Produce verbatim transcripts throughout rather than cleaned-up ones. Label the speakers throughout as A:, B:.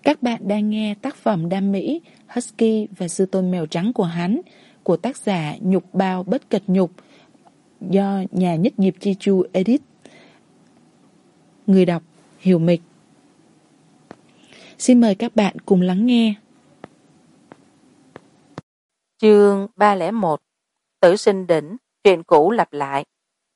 A: Các bạn đang nghe tác phẩm Đam Mỹ, Husky và Sư Tôn Mèo Trắng của hắn của tác giả Nhục Bao Bất Cật Nhục do nhà Nhất Nghiệp Chi Chu edit. Người đọc Hiểu Mịch. Xin mời các bạn cùng lắng nghe.
B: Chương ba không một Tử Sinh Đỉnh, chuyện cũ lặp lại.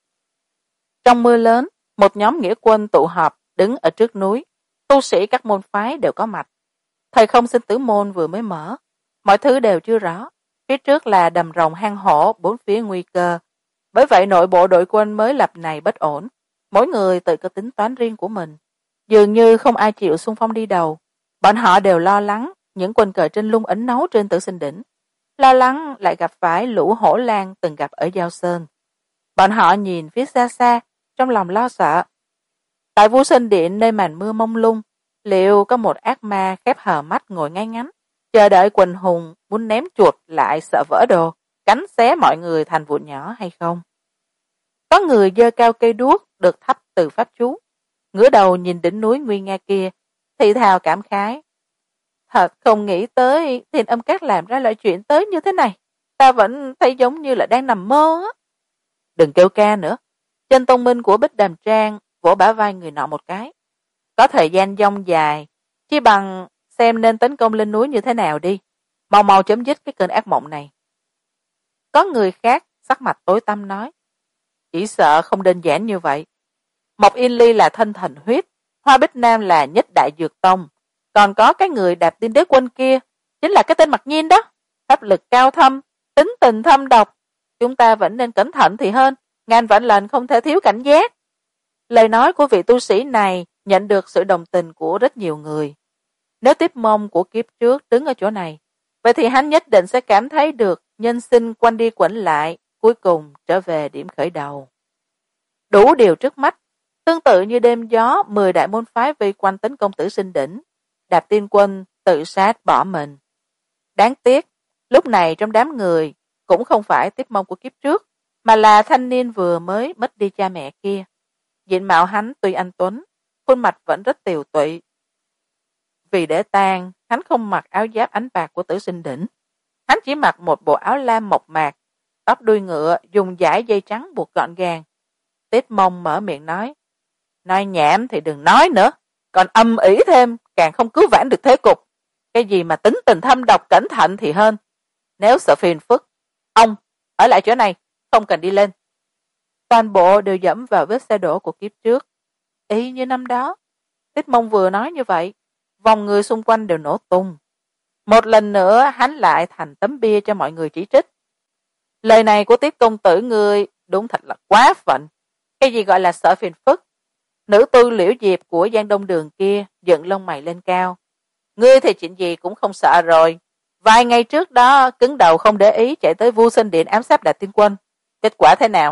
B: Trong mưa lớn, một nhóm nghĩa quân tụ họp đứng ở trước núi. Tu sĩ các môn phái đều có mặt. Thời không sinh tử môn vừa mới mở, mọi thứ đều chưa rõ. Phía trước là đầm rồng hang hổ, bốn phía nguy cơ. Bởi vậy nội bộ đội quân mới lập này bất ổn. Mỗi người tự có tính toán riêng của mình. Dường như không ai chịu xung phong đi đầu. Bọn họ đều lo lắng những quân cờ trên lung ẩn náu trên Tử Sinh Đỉnh. Lo lắng lại gặp phải lũ hổ lang từng gặp ở Giao Sơn. Bọn họ nhìn phía xa xa, trong lòng lo sợ. Tại Vô Sinh Điện nơi màn mưa mông lung, liệu có một ác ma khép hờ mắt ngồi ngay ngắn, chờ đợi quần hùng muốn ném chuột lại sợ vỡ đồ, cắn xé mọi người thành vụn nhỏ hay không? Có người giơ cao cây đuốc được thắp từ pháp chú, ngửa đầu nhìn đỉnh núi nguy nga kia, thì thào cảm khái. Thật không nghĩ tới Thiên Âm Các làm ra loại chuyện tới như thế này, ta vẫn thấy giống như là đang nằm mơ á. Đừng kêu ca nữa. Chân Tông Minh của Bích Đàm Trang vỗ bả vai người nọ một cái. Có thời gian dông dài, chỉ bằng xem nên tấn công lên núi như thế nào đi, mau mau chấm dứt cái cơn ác mộng này. Có người khác sắc mặt tối tăm nói, chỉ sợ không đơn giản như vậy. Mộc Yên Ly là thân thần huyết, Hoa Bích Nam là nhất đại dược tông, còn có cái người đạp tiên đế quân kia chính là cái tên Mặc Nhiên đó, pháp lực cao thâm, tính tình thâm độc, chúng ta vẫn nên cẩn thận thì hơn, ngàn vạn lần không thể thiếu cảnh giác. Lời nói của vị tu sĩ này nhận được sự đồng tình của rất nhiều người. Nếu Tiếp Mông của kiếp trước đứng ở chỗ này, vậy thì hắn nhất định sẽ cảm thấy được nhân sinh quanh đi quẩn lại, cuối cùng trở về điểm khởi đầu. Đủ điều trước mắt, tương tự như đêm gió, mười đại môn phái vây quanh tấn công Tử Sinh Đỉnh, Đạp Tiên Quân tự sát bỏ mình. Đáng tiếc, lúc này trong đám người cũng không phải Tiếp Mông của kiếp trước, mà là thanh niên vừa mới mất đi cha mẹ kia. Diện mạo hắn tuy anh tuấn, khuôn mặt vẫn rất tiều tụy. Vì để tang, hắn không mặc áo giáp ánh bạc của Tử Sinh Đỉnh. Hắn chỉ mặc một bộ áo lam mộc mạc, tóc đuôi ngựa dùng dải dây trắng buộc gọn gàng. Tiếp Mông mở miệng nói, nói nhảm thì đừng nói nữa, còn âm ỉ thêm càng không cứu vãn được thế cục. Cái gì mà tính tình thâm độc cẩn thận thì hơn. Nếu sợ phiền phức, ông ở lại chỗ này, không cần đi lên. Toàn bộ đều dẫm vào vết xe đổ của kiếp trước. Y như năm đó, Tiếp Mông vừa nói như vậy, vòng người xung quanh đều nổ tung. Một lần nữa hắn lại thành tấm bia cho mọi người chỉ trích. Lời này của Tiếp công tử ngươi đúng thật là quá phận. Cái gì gọi là sợ phiền phức? Nữ tư Liễu Diệp của Giang Đông Đường kia dựng lông mày lên cao. Ngươi thì chuyện gì cũng không sợ rồi. Vài ngày trước đó cứng đầu không để ý chạy tới Vô Sinh Điện ám sát Đạp Tiên Quân. Kết quả thế nào?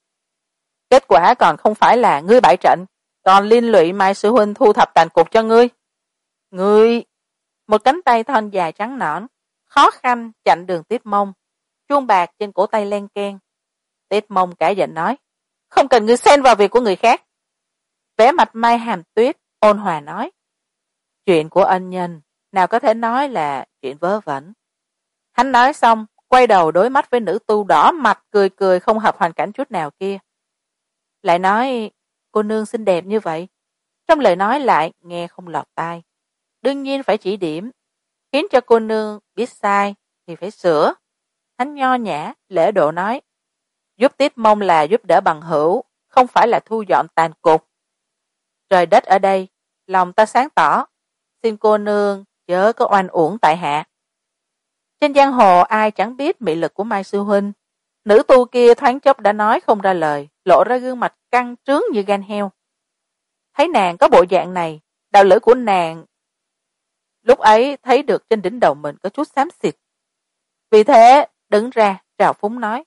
B: Kết quả còn không phải là ngươi bại trận, còn liên lụy Mai Sư Huynh thu thập tàn cục cho ngươi. Ngươi... Một cánh tay thon dài trắng nõn, khó khăn chặn đường Tiếp Mông, chuông bạc trên cổ tay len keng. Tiếp Mông cả giận nói, không cần ngươi xen vào việc của người khác. Vẻ mặt Mai Hàm Tuyết ôn hòa nói, chuyện của ân nhân nào có thể nói là chuyện vớ vẩn. Hắn nói xong quay đầu đối mắt với nữ tu đỏ mặt cười cười không hợp hoàn cảnh chút nào kia. Lại nói, cô nương xinh đẹp như vậy, trong lời nói lại nghe không lọt tai. Đương nhiên phải chỉ điểm, khiến cho cô nương biết sai thì phải sửa. Hắn nho nhã lễ độ nói, giúp Tiếp Mông là giúp đỡ bằng hữu, không phải là thu dọn tàn cục. Trời đất ở đây, lòng ta sáng tỏ, xin cô nương chớ có oan uổng tại hạ. Trên giang hồ ai chẳng biết mị lực của Mai Sư Huynh. Nữ tu kia thoáng chốc đã nói không ra lời, lộ ra gương mặt căng trướng như gan heo. Thấy nàng có bộ dạng này, đạo lưỡi của nàng lúc ấy thấy được trên đỉnh đầu mình có chút xám xịt. Vì thế đứng ra trào phúng nói,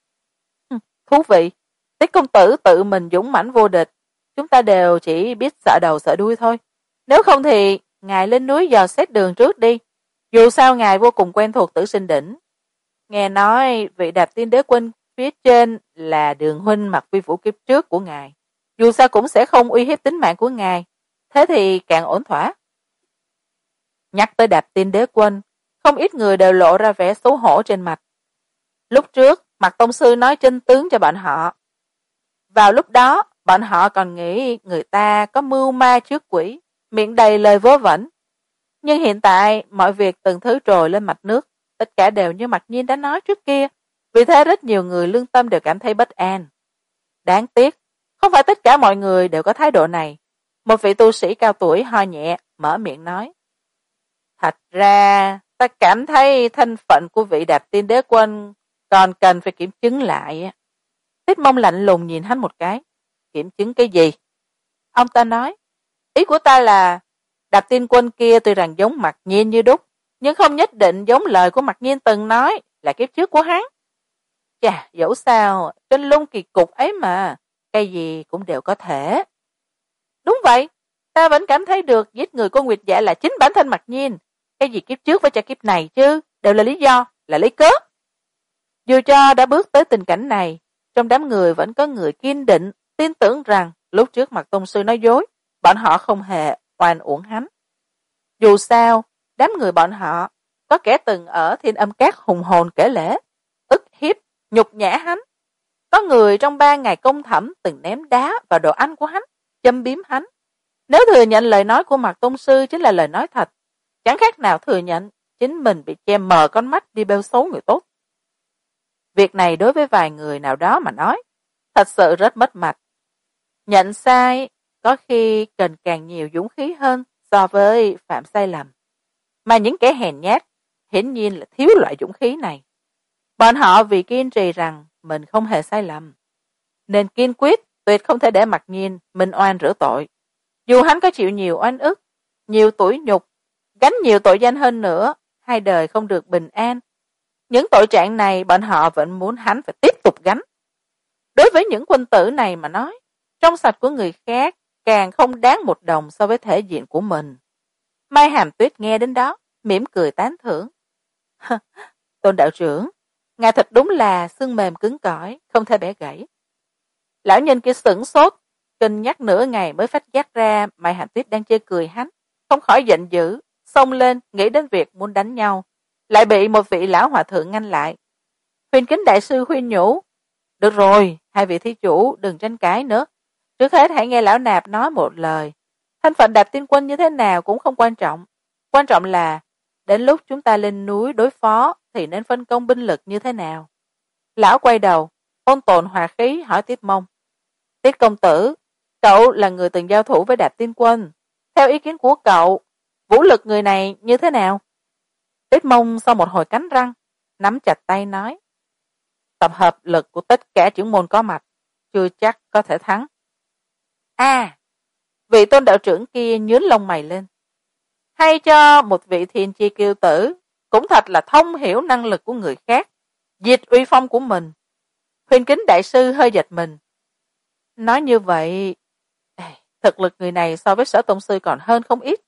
B: thú vị, Tiết công tử tự mình dũng mãnh vô địch, chúng ta đều chỉ biết sợ đầu sợ đuôi thôi. Nếu không thì ngài lên núi dò xét đường trước đi, dù sao ngài vô cùng quen thuộc Tử Sinh Đỉnh. Nghe nói vị Đạp Tiên Đế quân phía trên là Đường huynh mặc vi vũ kiếp trước của ngài, dù sao cũng sẽ không uy hiếp tính mạng của ngài, thế thì càng ổn thỏa. Nhắc tới Đạp Tin Đế Quân, không ít người đều lộ ra vẻ xấu hổ trên mặt. Lúc trước, Mạc Tông Sư nói chân tướng cho bọn họ. Vào lúc đó, bọn họ còn nghĩ người ta có mưu ma trước quỷ, miệng đầy lời vớ vẩn. Nhưng hiện tại, mọi việc từng thứ trồi lên mặt nước, tất cả đều như Mạc Nhiên đã nói trước kia, vì thế rất nhiều người lương tâm đều cảm thấy bất an. Đáng tiếc, không phải tất cả mọi người đều có thái độ này. Một vị tu sĩ cao tuổi ho nhẹ, mở miệng nói. Thật ra, ta cảm thấy thân phận của vị Đạp Tin Đế Quân còn cần phải kiểm chứng lại. Tiết Mông lạnh lùng nhìn hắn một cái. Kiểm chứng cái gì? Ông ta nói, ý của ta là Đạp Tin Quân kia tuy rằng giống Mạc Nhiên như đúc, nhưng không nhất định giống lời của Mạc Nhiên từng nói là kiếp trước của hắn. Chà, dẫu sao, trên lung kỳ cục ấy mà, cái gì cũng đều có thể. Đúng vậy, ta vẫn cảm thấy được giết người của Nguyệt Dạ là chính bản thân Mạc Nhiên. Cái gì kiếp trước với cha kiếp này chứ, đều là lý do, là lấy cớ. Dù cho đã bước tới tình cảnh này, trong đám người vẫn có người kiên định, tin tưởng rằng lúc trước Mạc Tông Sư nói dối, bọn họ không hề oan uổng hắn. Dù sao, đám người bọn họ có kẻ từng ở Thiên Âm Các hùng hồn kể lể, ức hiếp, nhục nhã hắn. Có người trong ba ngày công thẩm từng ném đá vào đồ ăn của hắn, châm biếm hắn. Nếu thừa nhận lời nói của Mạc Tông Sư chính là lời nói thật, chẳng khác nào thừa nhận chính mình bị che mờ con mắt đi bêu xấu người tốt. Việc này đối với vài người nào đó mà nói, thật sự rất mất mặt. Nhận sai có khi cần càng nhiều dũng khí hơn so với phạm sai lầm. Mà những kẻ hèn nhát hiển nhiên là thiếu loại dũng khí này. Bọn họ vì kiên trì rằng mình không hề sai lầm, nên kiên quyết tuyệt không thể để Mạc Nhiên minh oan rửa tội. Dù hắn có chịu nhiều oan ức, nhiều tủi nhục, gánh nhiều tội danh hơn nữa, hai đời không được bình an. Những tội trạng này bọn họ vẫn muốn hắn phải tiếp tục gánh. Đối với những quân tử này mà nói, trong sạch của người khác càng không đáng một đồng so với thể diện của mình. Mai Hàm Tuyết nghe đến đó, mỉm cười tán thưởng. Tôn đạo trưởng, ngài thật đúng là xương mềm cứng cỏi, không thể bẻ gãy. Lão nhân kia sửng sốt, cân nhắc nửa ngày mới phát giác ra Mai Hàm Tuyết đang chơi cười hắn, không khỏi giận dữ, xông lên nghĩ đến việc muốn đánh nhau, lại bị một vị lão hòa thượng ngăn lại. Huyền Kính đại sư khuyên nhủ, được rồi, hai vị thí chủ đừng tranh cãi nữa, trước hết hãy nghe lão nạp nói một lời. Thân phận Đạp Tin Quân như thế nào cũng không quan trọng, quan trọng là đến lúc chúng ta lên núi đối phó thì nên phân công binh lực như thế nào. Lão quay đầu, ôn tồn hòa khí hỏi Tiết Mông. Tiết công tử, cậu là người từng giao thủ với Đạp Tin Quân, theo ý kiến của cậu, vũ lực người này như thế nào? Tiết Mông sau một hồi cắn răng, nắm chặt tay nói, tập hợp lực của tất cả trưởng môn có mặt, chưa chắc có thể thắng. À, vị Tôn đạo trưởng kia nhướng lông mày lên. Hay cho một vị thiên chi kiêu tử, cũng thật là thông hiểu năng lực của người khác, diệt uy phong của mình. Huyền Kính đại sư hơi giật mình. Nói như vậy, thực lực người này so với Sở Tông sư còn hơn không ít.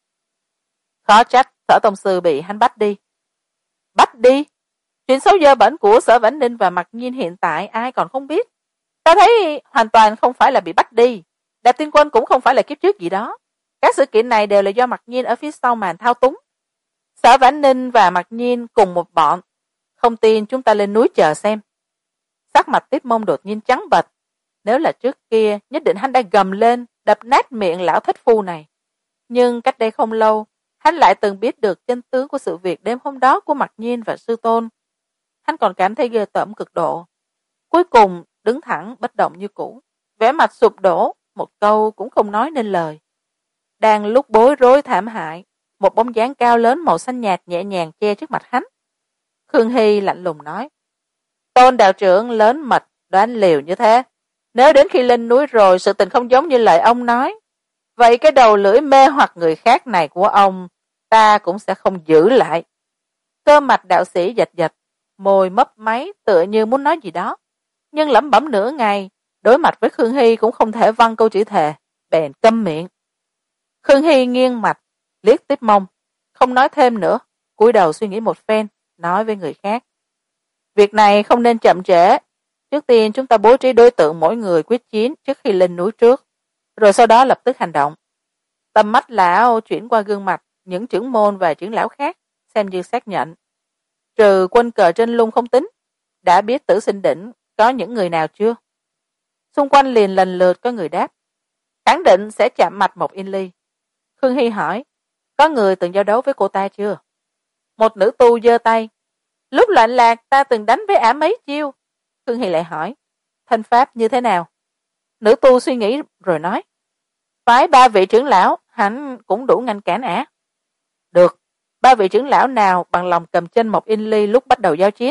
B: Khó trách Sở Tông sư bị hắn bắt đi. Bắt đi? Chuyện xấu dơ bẩn của Sở Vãnh Ninh và Mạc Nhiên hiện tại ai còn không biết. Ta thấy hoàn toàn không phải là bị bắt đi, Đạp Tin Quân cũng không phải là kiếp trước gì đó. Các sự kiện này đều là do Mạc Nhiên ở phía sau màn thao túng. Sở Vãnh Ninh và Mạc Nhiên cùng một bọn. Không tin chúng ta lên núi chờ xem. Sắc mặt Tiết Mông đột nhiên trắng bệch. Nếu là trước kia, nhất định hắn đã gầm lên, đập nát miệng lão thất phu này. Nhưng cách đây không lâu, hắn lại từng biết được chân tướng của sự việc đêm hôm đó của Mạc Nhiên và sư tôn. Hắn còn cảm thấy ghê tởm cực độ. Cuối cùng, đứng thẳng bất động như cũ, vẻ mặt sụp đổ, một câu cũng không nói nên lời. Đang lúc bối rối thảm hại, một bóng dáng cao lớn màu xanh nhạt nhẹ nhàng che trước mặt hắn. Khương Hy lạnh lùng nói, Tôn đạo trưởng lớn mật đoán liều như thế, nếu đến khi lên núi rồi sự tình không giống như lời ông nói, vậy cái đầu lưỡi mê hoặc người khác này của ông ta cũng sẽ không giữ lại. Cơ mặt đạo sĩ giật giật, môi mấp máy tựa như muốn nói gì đó, nhưng lẩm bẩm nửa ngày, đối mặt với Khương Hy cũng không thể văng câu chữ thề, bèn câm miệng. Khương Hy nghiêng mặt, liếc Tiết Mông, không nói thêm nữa, cúi đầu suy nghĩ một phen, nói với người khác. Việc này không nên chậm trễ, trước tiên chúng ta bố trí đối tượng mỗi người quyết chiến trước khi lên núi trước, rồi sau đó lập tức hành động. Tầm mắt lão chuyển qua gương mặt những trưởng môn và trưởng lão khác, xem như xác nhận. Trừ quân cờ trên lung không tính, đã biết Tử Sinh Đỉnh có những người nào chưa? Xung quanh liền lần lượt có người đáp. Khẳng định sẽ chạm mặt Mộc Yên Ly. Khương Hy hỏi, có người từng giao đấu với cô ta chưa? Một nữ tu giơ tay. Lúc loạn lạc ta từng đánh với ả mấy chiêu. Khương Hy lại hỏi, thanh pháp như thế nào? Nữ tu suy nghĩ rồi nói, phái ba vị trưởng lão hẳn cũng đủ ngăn cản ả. Được, ba vị trưởng lão nào bằng lòng cầm chân Mộc Yên Ly lúc bắt đầu giao chiến?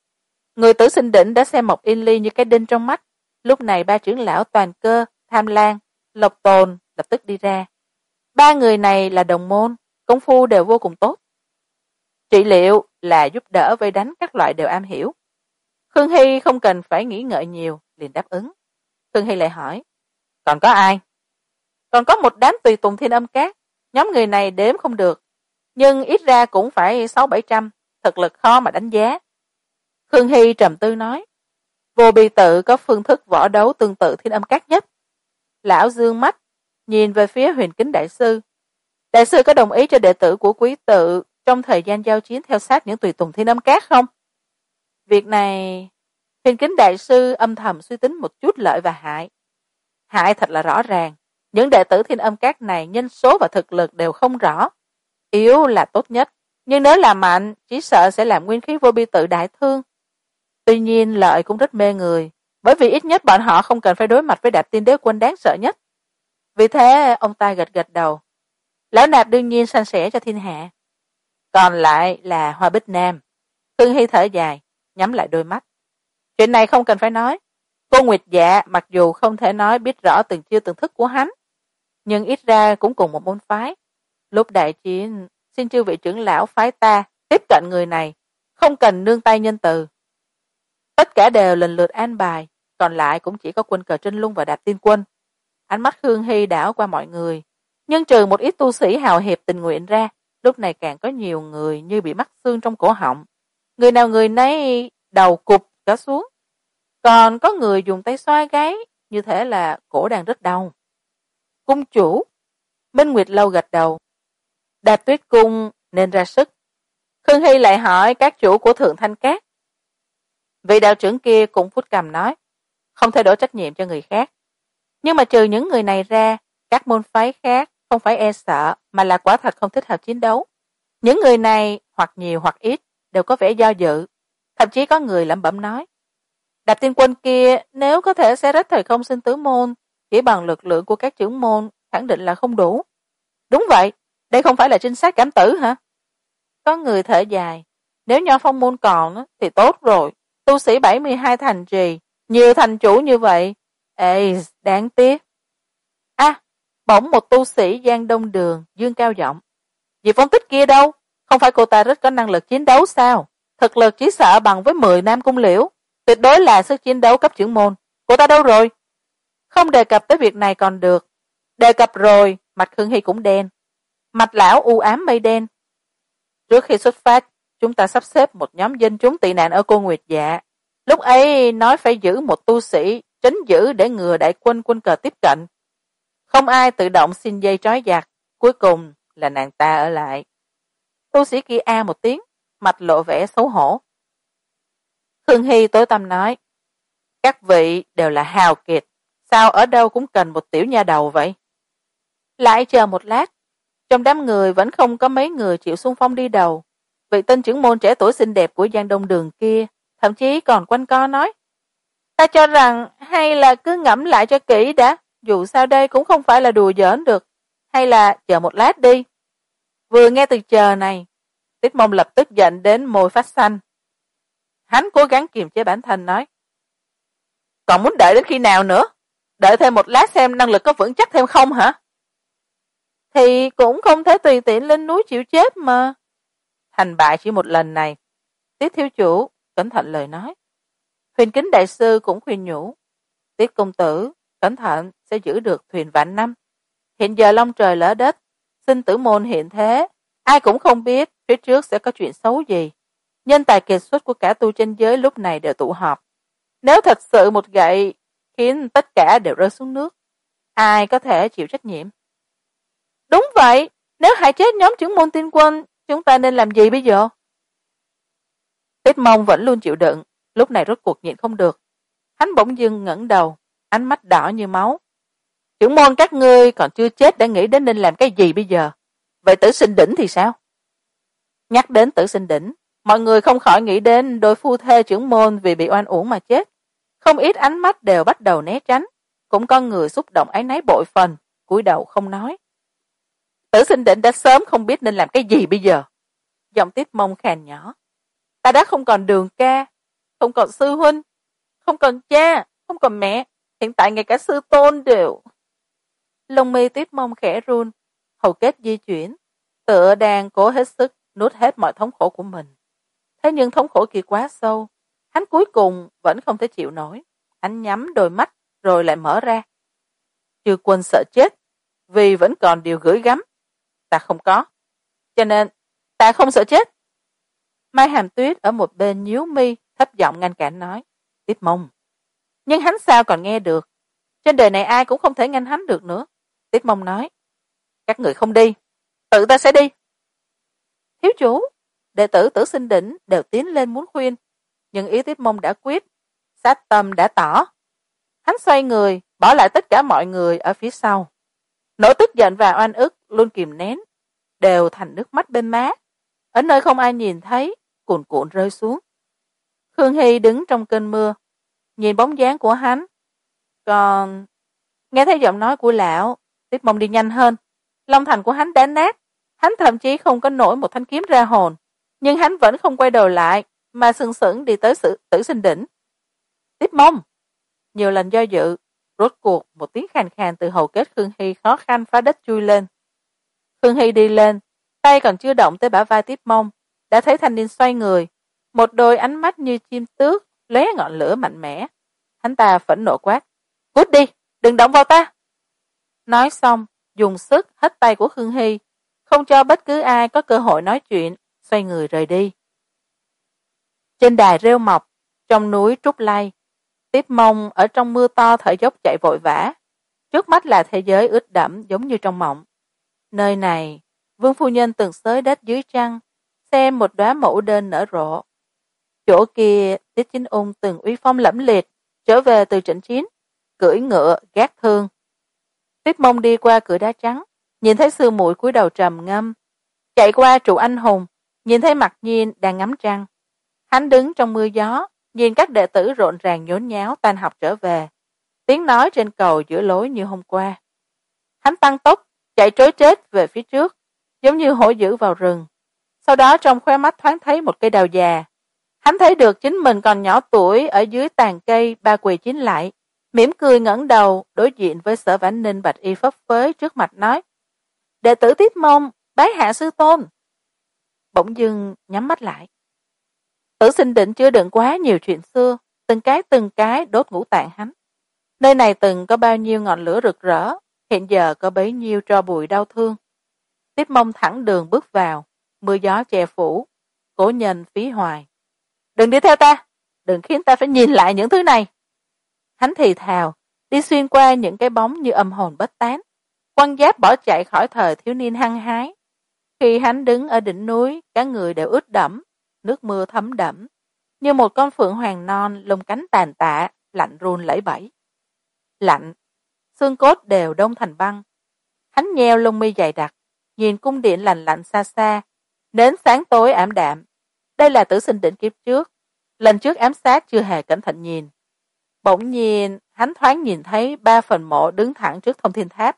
B: Người Tử Sinh Đỉnh đã xem Mộc Yên Ly như cái đinh trong mắt. Lúc này ba trưởng lão Toàn Cơ, Tham Lang, Lộc Tồn lập tức đi ra. Ba người này là đồng môn, công phu đều vô cùng tốt. Trị liệu là giúp đỡ vây đánh các loại đều am hiểu. Khương Hy không cần phải nghĩ ngợi nhiều, liền đáp ứng. Khương Hy lại hỏi, còn có ai? Còn có một đám tùy tùng Thiên Âm Các, nhóm người này đếm không được, nhưng ít ra cũng phải sáu bảy trăm, thực lực khó mà đánh giá. Khương Hy trầm tư nói, Vô Bi Tự có phương thức võ đấu tương tự Thiên Âm Các nhất. Lão dương mắt, nhìn về phía Huyền Kính Đại Sư. Đại sư có đồng ý cho đệ tử của quý tự trong thời gian giao chiến theo sát những tùy tùng Thiên Âm Các không? Việc này, Huyền Kính Đại Sư âm thầm suy tính một chút lợi và hại. Hại thật là rõ ràng, những đệ tử Thiên Âm Các này nhân số và thực lực đều không rõ. Yếu là tốt nhất, nhưng nếu là mạnh, chỉ sợ sẽ làm nguyên khí Vô Bi Tự đại thương. Tuy nhiên lợi cũng rất mê người, bởi vì ít nhất bọn họ không cần phải đối mặt với Đạp Tiên Đế Quân đáng sợ nhất. Vì thế ông ta gật gật đầu. Lão Nạp đương nhiên san sẻ cho thiên hạ. Còn lại là Hoa Bích Nam. Khương Hy thở dài, nhắm lại đôi mắt. Chuyện này không cần phải nói. Cô Nguyệt Dạ mặc dù không thể nói biết rõ từng chiêu từng thức của hắn, nhưng ít ra cũng cùng một môn phái. Lúc đại chiến, xin chư vị trưởng lão phái ta tiếp cận người này, không cần nương tay nhân từ. Tất cả đều lần lượt an bài, còn lại cũng chỉ có quân cờ Trinh Lung và Đạp Tiên Quân. Ánh mắt Khương Hy đảo qua mọi người, nhưng trừ một ít tu sĩ hào hiệp tình nguyện ra, lúc này càng có nhiều người như bị mắc xương trong cổ họng. Người nào người nấy đầu cụp cả xuống, còn có người dùng tay xoa gáy, như thể là cổ đang rất đau. Cung chủ, Minh Nguyệt Lâu gật đầu. Đạp Tuyết Cung nên ra sức. Khương Hy lại hỏi các chủ của Thượng Thanh Các. Vị đạo trưởng kia cũng phút cầm nói, không thể đổ trách nhiệm cho người khác. Nhưng mà trừ những người này ra, các môn phái khác không phải e sợ, mà là quả thật không thích hợp chiến đấu. Những người này, hoặc nhiều hoặc ít, đều có vẻ do dự. Thậm chí có người lẩm bẩm nói, Đạp Tiên Quân kia nếu có thể xé rách thời không sinh tứ môn, chỉ bằng lực lượng của các trưởng môn, khẳng định là không đủ. Đúng vậy, đây không phải là trinh sát cảm tử hả? Có người thở dài, nếu Nho Phong môn còn thì tốt rồi. Tu sĩ bảy mươi hai thành trì, nhiều thành chủ như vậy. Ê, đáng tiếc. À, bỗng một tu sĩ Giang Đông Đường dương cao giọng. Diệp Phong Tích kia đâu? Không phải cô ta rất có năng lực chiến đấu sao? Thực lực chỉ sợ bằng với mười Nam Cung Liễu. Tuyệt đối là sức chiến đấu cấp trưởng môn. Cô ta đâu rồi? Không đề cập tới việc này còn được. Đề cập rồi, mặt Khương Hy cũng đen. Mặt lão u ám mây đen. Trước khi xuất phát, chúng ta sắp xếp một nhóm dân chúng tị nạn ở Cô Nguyệt Dạ. Lúc ấy nói phải giữ một tu sĩ trấn giữ để ngừa đại quân quân cờ tiếp cận. Không ai tự động xin dây trói giặc, cuối cùng là nàng ta ở lại. Tu sĩ kia a một tiếng, mặt lộ vẻ xấu hổ. Khương Hy tối tâm nói, các vị đều là hào kiệt, sao ở đâu cũng cần một tiểu nha đầu vậy? Lại chờ một lát, trong đám người vẫn không có mấy người chịu xung phong đi đầu. Vị tên trưởng môn trẻ tuổi xinh đẹp của Giang Đông Đường kia, thậm chí còn quanh co nói, ta cho rằng hay là cứ ngẫm lại cho kỹ đã, dù sao đây cũng không phải là đùa giỡn được, hay là chờ một lát đi. Vừa nghe từ chờ này, Tiết Mông lập tức giận đến môi phát xanh. Hắn cố gắng kiềm chế bản thân nói, còn muốn đợi đến khi nào nữa? Đợi thêm một lát xem năng lực có vững chắc thêm không hả? Thì cũng không thể tùy tiện lên núi chịu chết mà. Thành bại chỉ một lần này. Tiết thiếu chủ cẩn thận lời nói. Huyền Kính Đại Sư cũng khuyên nhủ, Tiết công tử cẩn thận sẽ giữ được thuyền vạn năm. Hiện giờ long trời lỡ đất, sinh tử môn hiện thế, ai cũng không biết phía trước sẽ có chuyện xấu gì. Nhân tài kiệt xuất của cả tu chân giới lúc này đều tụ họp. Nếu thật sự một gậy khiến tất cả đều rơi xuống nước, ai có thể chịu trách nhiệm? Đúng vậy, Nếu hại chết nhóm trưởng môn tiên quân, chúng ta nên làm gì bây giờ? Tiết Mông vẫn luôn chịu đựng, lúc này rốt cuộc nhịn không được. Hắn bỗng dưng ngẩng đầu, ánh mắt đỏ như máu. Trưởng môn các ngươi còn chưa chết đã nghĩ đến nên làm cái gì bây giờ? Vậy Tử Sinh Đỉnh thì sao? Nhắc đến Tử Sinh Đỉnh, mọi người không khỏi nghĩ đến đôi phu thê trưởng môn vì bị oan uổng mà chết. Không ít ánh mắt đều bắt đầu né tránh, cũng có người xúc động áy náy bội phần, cúi đầu không nói. Tử Sinh Đỉnh đã sớm không biết nên làm cái gì bây giờ. Giọng Tiết Mông khàn nhỏ. Ta đã không còn Đường ca, không còn sư huynh, không còn cha, không còn mẹ, hiện tại ngay cả sư tôn đều. Lông mi Tiết Mông khẽ run, hầu kết di chuyển, tựa đang cố hết sức nuốt hết mọi thống khổ của mình. Thế nhưng thống khổ kia quá sâu, hắn cuối cùng vẫn không thể chịu nổi. Hắn nhắm đôi mắt rồi lại mở ra. Chư quân sợ chết, vì vẫn còn điều gửi gắm. Ta không có, cho nên ta không sợ chết. Mai Hàm Tuyết ở một bên nhíu mi, thấp giọng ngăn cản nói. Tiết Mông. Nhưng hắn sao còn nghe được? Trên đời này ai cũng không thể ngăn hắn được nữa. Tiết Mông nói. Các người không đi, tự ta sẽ đi. Thiếu chủ, đệ tử Tử Sinh Đỉnh đều tiến lên muốn khuyên, nhưng ý Tiết Mông đã quyết, sát tâm đã tỏ. Hắn xoay người, bỏ lại tất cả mọi người ở phía sau. Nỗi tức giận và oan ức luôn kìm nén, đều thành nước mắt bên má, ở nơi không ai nhìn thấy, cuồn cuộn rơi xuống. Khương Hy đứng trong cơn mưa, nhìn bóng dáng của hắn. Còn nghe thấy giọng nói của lão, Tiết Mông đi nhanh hơn. Long thành của hắn đã nát, hắn thậm chí không có nổi một thanh kiếm ra hồn, nhưng hắn vẫn không quay đầu lại, mà sừng sững đi tới sự Tử Sinh Đỉnh. Tiết Mông. Nhiều lần do dự, rốt cuộc một tiếng khàn khàn từ hầu kết Khương Hy khó khăn phá đất chui lên. Khương Hy đi lên, tay còn chưa động tới bả vai Tiết Mông, đã thấy thanh niên xoay người, một đôi ánh mắt như chim tước lóe ngọn lửa mạnh mẽ. Hắn ta phẫn nộ quát. Cút đi, đừng động vào ta. Nói xong, dùng sức hất tay của Khương Hy, không cho bất cứ ai có cơ hội nói chuyện, xoay người rời đi. Trên đài rêu mọc, trong núi Trúc Lay, Tiết Mông ở trong mưa to thở dốc chạy vội vã. Trước mắt là thế giới ướt đẫm giống như trong mộng. Nơi này, Vương phu nhân từng xới đất dưới trăng, xem một đóa mẫu đơn nở rộ. Chỗ kia, Tiết Chính Ung từng uy phong lẫm liệt, trở về từ trận chiến, cưỡi ngựa, gác thương. Tiết Mông đi qua cửa đá trắng, nhìn thấy sư muội cúi đầu trầm ngâm. Chạy qua trụ anh hùng, nhìn thấy Mặc Nhiên đang ngắm trăng. Hắn đứng trong mưa gió, nhìn các đệ tử rộn ràng nhốn nháo tan học trở về. Tiếng nói trên cầu giữa lối như hôm qua. Hắn tăng tốc, chạy trối chết về phía trước, giống như hổ dữ vào rừng. Sau đó trong khóe mắt thoáng thấy một cây đào già. Hắn thấy được chính mình còn nhỏ tuổi ở dưới tàn cây ba quỳ chín lại, mỉm cười ngẩng đầu đối diện với Sở Vãn Ninh bạch y phấp phới trước mặt nói. Đệ tử Tiết Mông, bái hạ sư tôn. Bỗng dưng nhắm mắt lại. Tử Sinh Đỉnh chứa đựng quá nhiều chuyện xưa, từng cái từng cái đốt ngũ tạng hắn. Nơi này từng có bao nhiêu ngọn lửa rực rỡ, hiện giờ có bấy nhiêu tro bụi đau thương. Tiết Mông thẳng đường bước vào, mưa gió che phủ, cố nhân phí hoài. Đừng đi theo ta, đừng khiến ta phải nhìn lại những thứ này. Hắn thì thào, đi xuyên qua những cái bóng như âm hồn bất tán, quăng giáp bỏ chạy khỏi thời thiếu niên hăng hái. Khi hắn đứng ở đỉnh núi, cả người đều ướt đẫm, nước mưa thấm đẫm, như một con phượng hoàng non lông cánh tàn tạ, lạnh run lẩy bẩy. Lạnh, xương cốt đều đông thành băng. Hắn nheo lông mi dày đặc, nhìn cung điện lạnh lạnh xa xa, nến sáng tối ảm đạm. Đây là Tử Sinh Đỉnh kiếp trước, lần trước ám sát chưa hề cẩn thận nhìn. Bỗng nhiên, hắn thoáng nhìn thấy ba phần mộ đứng thẳng trước Thông Thiên Tháp.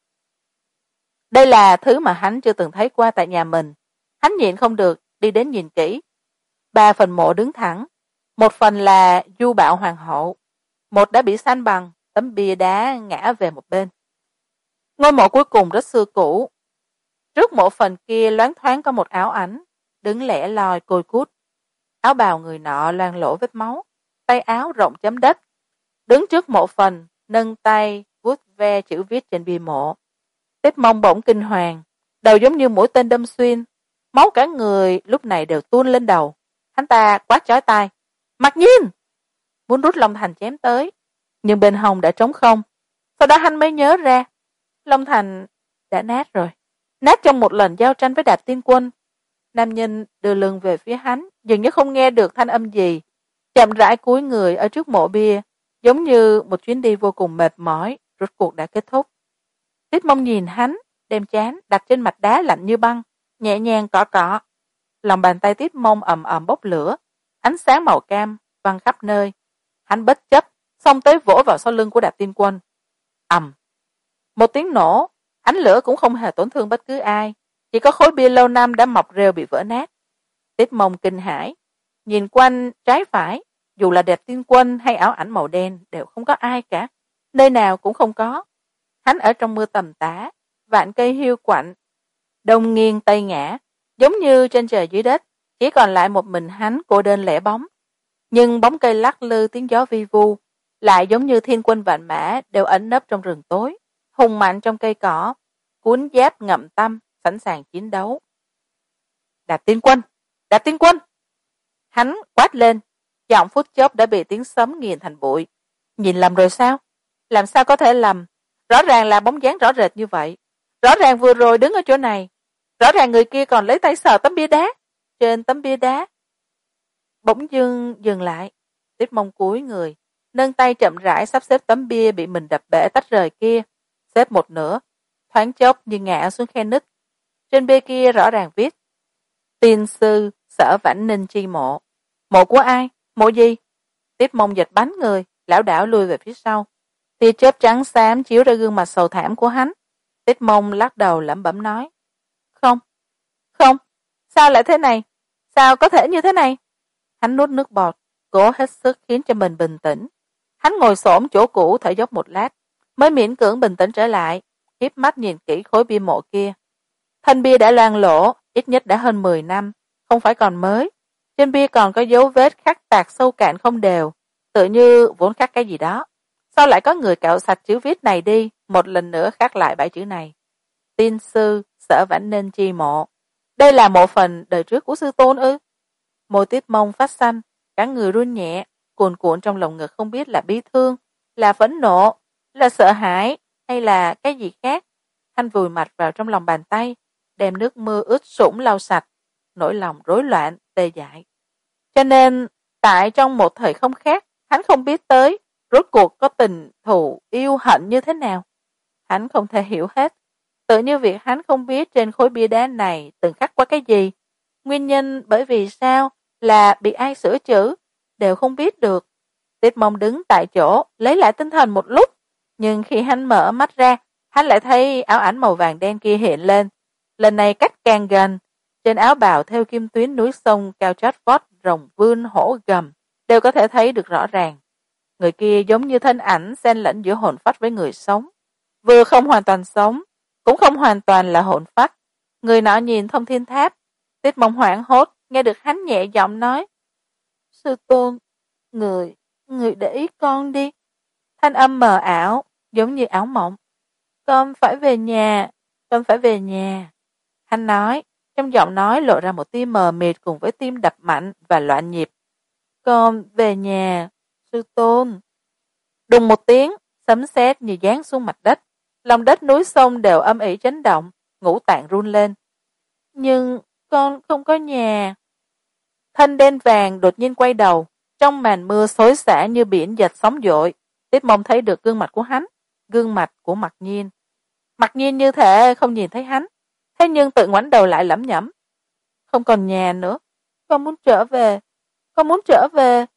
B: Đây là thứ mà hắn chưa từng thấy qua tại nhà mình. Hắn nhịn không được, đi đến nhìn kỹ. Ba phần mộ đứng thẳng, một phần là Du Bạo Hoàng hậu, một đã bị san bằng, tấm bia đá ngã về một bên. Ngôi mộ cuối cùng rất xưa cũ. Trước mộ phần kia loáng thoáng có một áo ảnh, đứng lẻ loi côi cút. Áo bào người nọ loang lỗ vết máu, tay áo rộng chấm đất. Đứng trước mộ phần, nâng tay, vuốt ve chữ viết trên bia mộ. Tiết Mông bỗng kinh hoàng, đầu giống như mũi tên đâm xuyên. Máu cả người lúc này đều tuôn lên đầu. Hắn ta quát chói tai. Mặc Nhiên! Muốn rút Long Thành chém tới, nhưng bên hông đã trống không. Sau đó hắn mới nhớ ra, Long Thành đã nát rồi. nát trong một lần giao tranh với Đạp Tiên Quân. Nam nhân đưa lưng về phía hắn, dường như không nghe được thanh âm gì, chậm rãi cúi người ở trước mộ bia, giống như một chuyến đi vô cùng mệt mỏi rốt cuộc đã kết thúc. Tiết Mông nhìn hắn, đem trán đặt trên mặt đá lạnh như băng, nhẹ nhàng cọ cọ. Lòng bàn tay Tiết Mông ầm ầm bốc lửa, ánh sáng màu cam văng khắp nơi. Hắn bất chấp xông tới vỗ vào sau lưng của Đạp Tiên Quân. Ầm, một tiếng nổ, ánh lửa cũng không hề tổn thương bất cứ ai, chỉ có khối bia lâu năm đã mọc rêu bị vỡ nát. Tiết Mông kinh hãi, nhìn quanh trái phải, dù là Đạp Tiên Quân hay ảo ảnh màu đen đều không có ai cả, nơi nào cũng không có. Hắn ở trong mưa tầm tã, vạn cây hiu quạnh, đông nghiêng tây ngã, giống như trên trời dưới đất, chỉ còn lại một mình hắn cô đơn lẻ bóng. Nhưng bóng cây lắc lư tiếng gió vi vu, lại giống như thiên quân vạn mã đều ẩn nấp trong rừng tối, hùng mạnh trong cây cỏ, cuốn giáp ngậm tâm, sẵn sàng chiến đấu. Đạp Tiên Quân! Đạp Tiên Quân! Hắn quát lên, giọng phút chốc đã bị tiếng sấm nghiền thành bụi. Nhìn lầm rồi sao? Làm sao có thể lầm? Rõ ràng là bóng dáng rõ rệt như vậy. Rõ ràng vừa rồi đứng ở chỗ này. Rõ ràng người kia còn lấy tay sờ tấm bia đá. Trên tấm bia đá bỗng dưng dừng lại. Tiết Mông cúi người, nâng tay chậm rãi sắp xếp tấm bia bị mình đập bể tách rời kia, xếp một nửa, thoáng chốc như ngã xuống khe nứt. Trên bia kia rõ ràng viết: Tiên sư Sở Vãnh Ninh chi mộ. Mộ của ai? Mộ gì? Tiết Mông giật bắn người, lảo đảo lùi về phía sau. Tia chớp trắng xám chiếu ra gương mặt sầu thảm của hắn. Tiết Mông lắc đầu lẩm bẩm nói: Không, không, sao lại thế này? Sao có thể như thế này? Hắn nuốt nước bọt, cố hết sức khiến cho mình bình tĩnh. Hắn ngồi xổm chỗ cũ thở dốc một lát, mới miễn cưỡng bình tĩnh trở lại, hiếp mắt nhìn kỹ khối bia mộ kia. Thanh bia đã loang lỗ, ít nhất đã hơn mười năm, không phải còn mới. Trên bia còn có dấu vết khắc tạc sâu cạn không đều, tự như vốn khắc cái gì đó. Sao lại có người cạo sạch chữ viết này đi, một lần nữa khắc lại bảy chữ này? Tiên sư Sở Vãnh Ninh chi mộ. Đây là mộ phần đời trước của sư tôn ư? Môi Tiết Mông phát xanh, cả người run nhẹ, cuồn cuộn trong lồng ngực không biết là bi thương, là phẫn nộ, là sợ hãi, hay là cái gì khác. Hắn vùi mặt vào trong lòng bàn tay, đem nước mưa ướt sũng lau sạch, nỗi lòng rối loạn, tê dại. Cho nên, tại trong một thời không khác, hắn không biết tới, rốt cuộc có tình thù yêu hận như thế nào. Hắn không thể hiểu hết, tự như việc hắn không biết trên khối bia đá này từng khắc qua cái gì. Nguyên nhân bởi vì sao, là bị ai sửa chữ, đều không biết được. Tiết Mông đứng tại chỗ, lấy lại tinh thần một lúc, nhưng khi hắn mở mắt ra, hắn lại thấy áo ảnh màu vàng đen kia hiện lên. Lần này cách càng gần, trên áo bào theo kim tuyến núi sông cao chót vót rồng vươn hổ gầm, đều có thể thấy được rõ ràng. Người kia giống như thân ảnh xen lẫn giữa hồn phách với người sống, vừa không hoàn toàn sống, cũng không hoàn toàn là hồn phách. Người nọ nhìn Thông Thiên Tháp. Tiết Mông hoảng hốt, nghe được hắn nhẹ giọng nói: Sư tôn, người, người để ý con đi. Thanh âm mờ ảo, giống như ảo mộng. Con phải về nhà, con phải về nhà. Hắn nói, trong giọng nói lộ ra một tia mờ mịt cùng với tim đập mạnh và loạn nhịp. Con về nhà, sư tôn. Đùng một tiếng, sấm sét như giáng xuống mặt đất. Lòng đất núi sông đều âm ỉ chấn động, ngũ tạng run lên. Nhưng con không có nhà. Thân đen vàng đột nhiên quay đầu, trong màn mưa xối xả như biển dệt sóng dội. Tiết Mông thấy được gương mặt của hắn, gương mặt của Mặc Nhiên. Mặc Nhiên như thể không nhìn thấy hắn, thế nhưng tự ngoảnh đầu lại lẩm nhẩm: Không còn nhà nữa, con muốn trở về, con muốn trở về.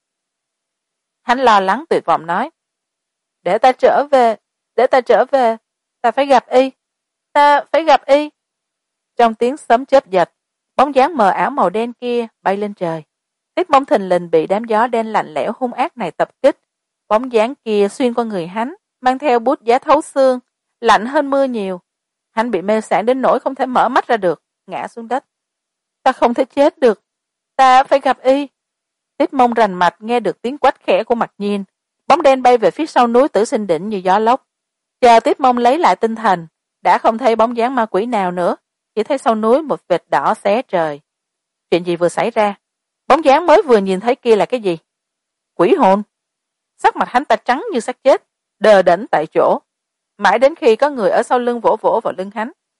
B: Hắn lo lắng tuyệt vọng nói: Để ta trở về, để ta trở về, ta phải gặp y, ta phải gặp y. Trong tiếng sấm chớp giật, bóng dáng mờ ảo màu đen kia bay lên trời. Tiết Mông thình lình bị đám gió đen lạnh lẽo hung ác này tập kích. Bóng dáng kia xuyên qua người hắn, mang theo bút giá thấu xương, lạnh hơn mưa nhiều. Hắn bị mê sảng đến nỗi không thể mở mắt ra được, ngã xuống đất. Ta không thể chết được, ta phải gặp y. Tiết Mông rành mạch nghe được tiếng quát khẽ của Mặc Nhiên. Bóng đen bay về phía sau núi Tử Sinh Đỉnh như gió lốc. Chờ Tiết Mông lấy lại tinh thần, đã không thấy bóng dáng ma quỷ nào nữa, chỉ thấy sau núi một vệt đỏ xé trời. Chuyện gì vừa xảy ra? Bóng dáng mới vừa nhìn thấy kia là cái gì? Quỷ hồn. Sắc mặt hắn ta trắng như xác chết, đờ đẫn tại chỗ, mãi đến khi có người ở sau lưng vỗ vỗ vào lưng hắn.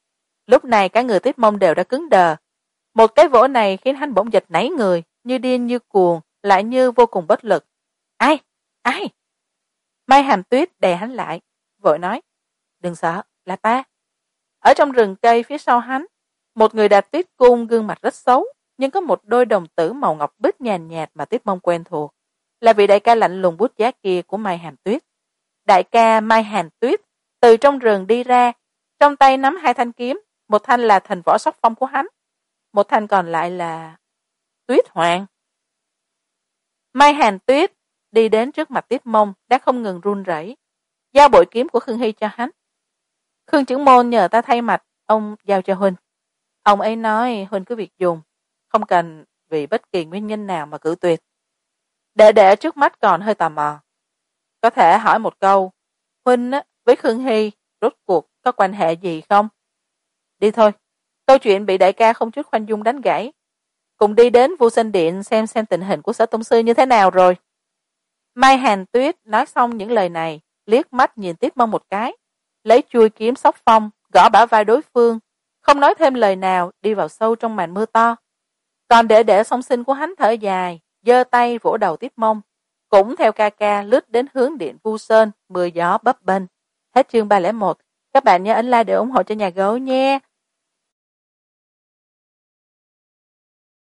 B: Lúc này cả người Tiết Mông đều đã cứng đờ. Một cái vỗ này khiến hắn bỗng giật nảy người, như điên như cuồng, lại như vô cùng bất lực. Ai? Ai? Mai Hàm Tuyết đè hắn lại, vội nói, đừng sợ, là ta. Ở trong rừng cây phía sau hắn, một người đạp tuyết cung gương mặt rất xấu, nhưng có một đôi đồng tử màu ngọc bích nhàn nhạt mà Tiết Mông quen thuộc, là vị đại ca lạnh lùng bút giá kia của Mai Hàm Tuyết. Đại ca Mai Hàn Tuyết từ trong rừng đi ra, trong tay nắm hai thanh kiếm, một thanh là thành võ sóc phong của hắn, một thanh còn lại là Tuyết Hoàng. Mai Hàn Tuyết đi đến trước mặt Tiết Mông đã không ngừng run rẩy, giao bội kiếm của Khương Hy cho hắn. Khương trưởng môn nhờ ta thay mặt, ông giao cho huynh. Ông ấy nói huynh cứ việc dùng, không cần vì bất kỳ nguyên nhân nào mà cự tuyệt. Đệ đệ trước mắt còn hơi tò mò, có thể hỏi một câu, huynh với Khương Hy rốt cuộc có quan hệ gì không? Đi thôi, câu chuyện bị đại ca không chút khoan dung đánh gãy, cùng đi đến Vu Sinh Điện xem xem tình hình của Sở tông sư như thế nào rồi. Mai Hàn Tuyết nói xong những lời này, liếc mắt nhìn Tiết Mông một cái, lấy chuôi kiếm sóc phong gõ bả vai đối phương, không nói thêm lời nào, đi vào sâu trong màn mưa to. Còn đệ đệ song sinh của hắn thở dài, giơ tay vỗ đầu Tiết Mông, cũng theo ca ca lướt đến hướng điện Vu Sơn, mưa gió bấp bênh. Hết chương ba không một. Các bạn nhớ ấn like để ủng hộ cho nhà gấu nha.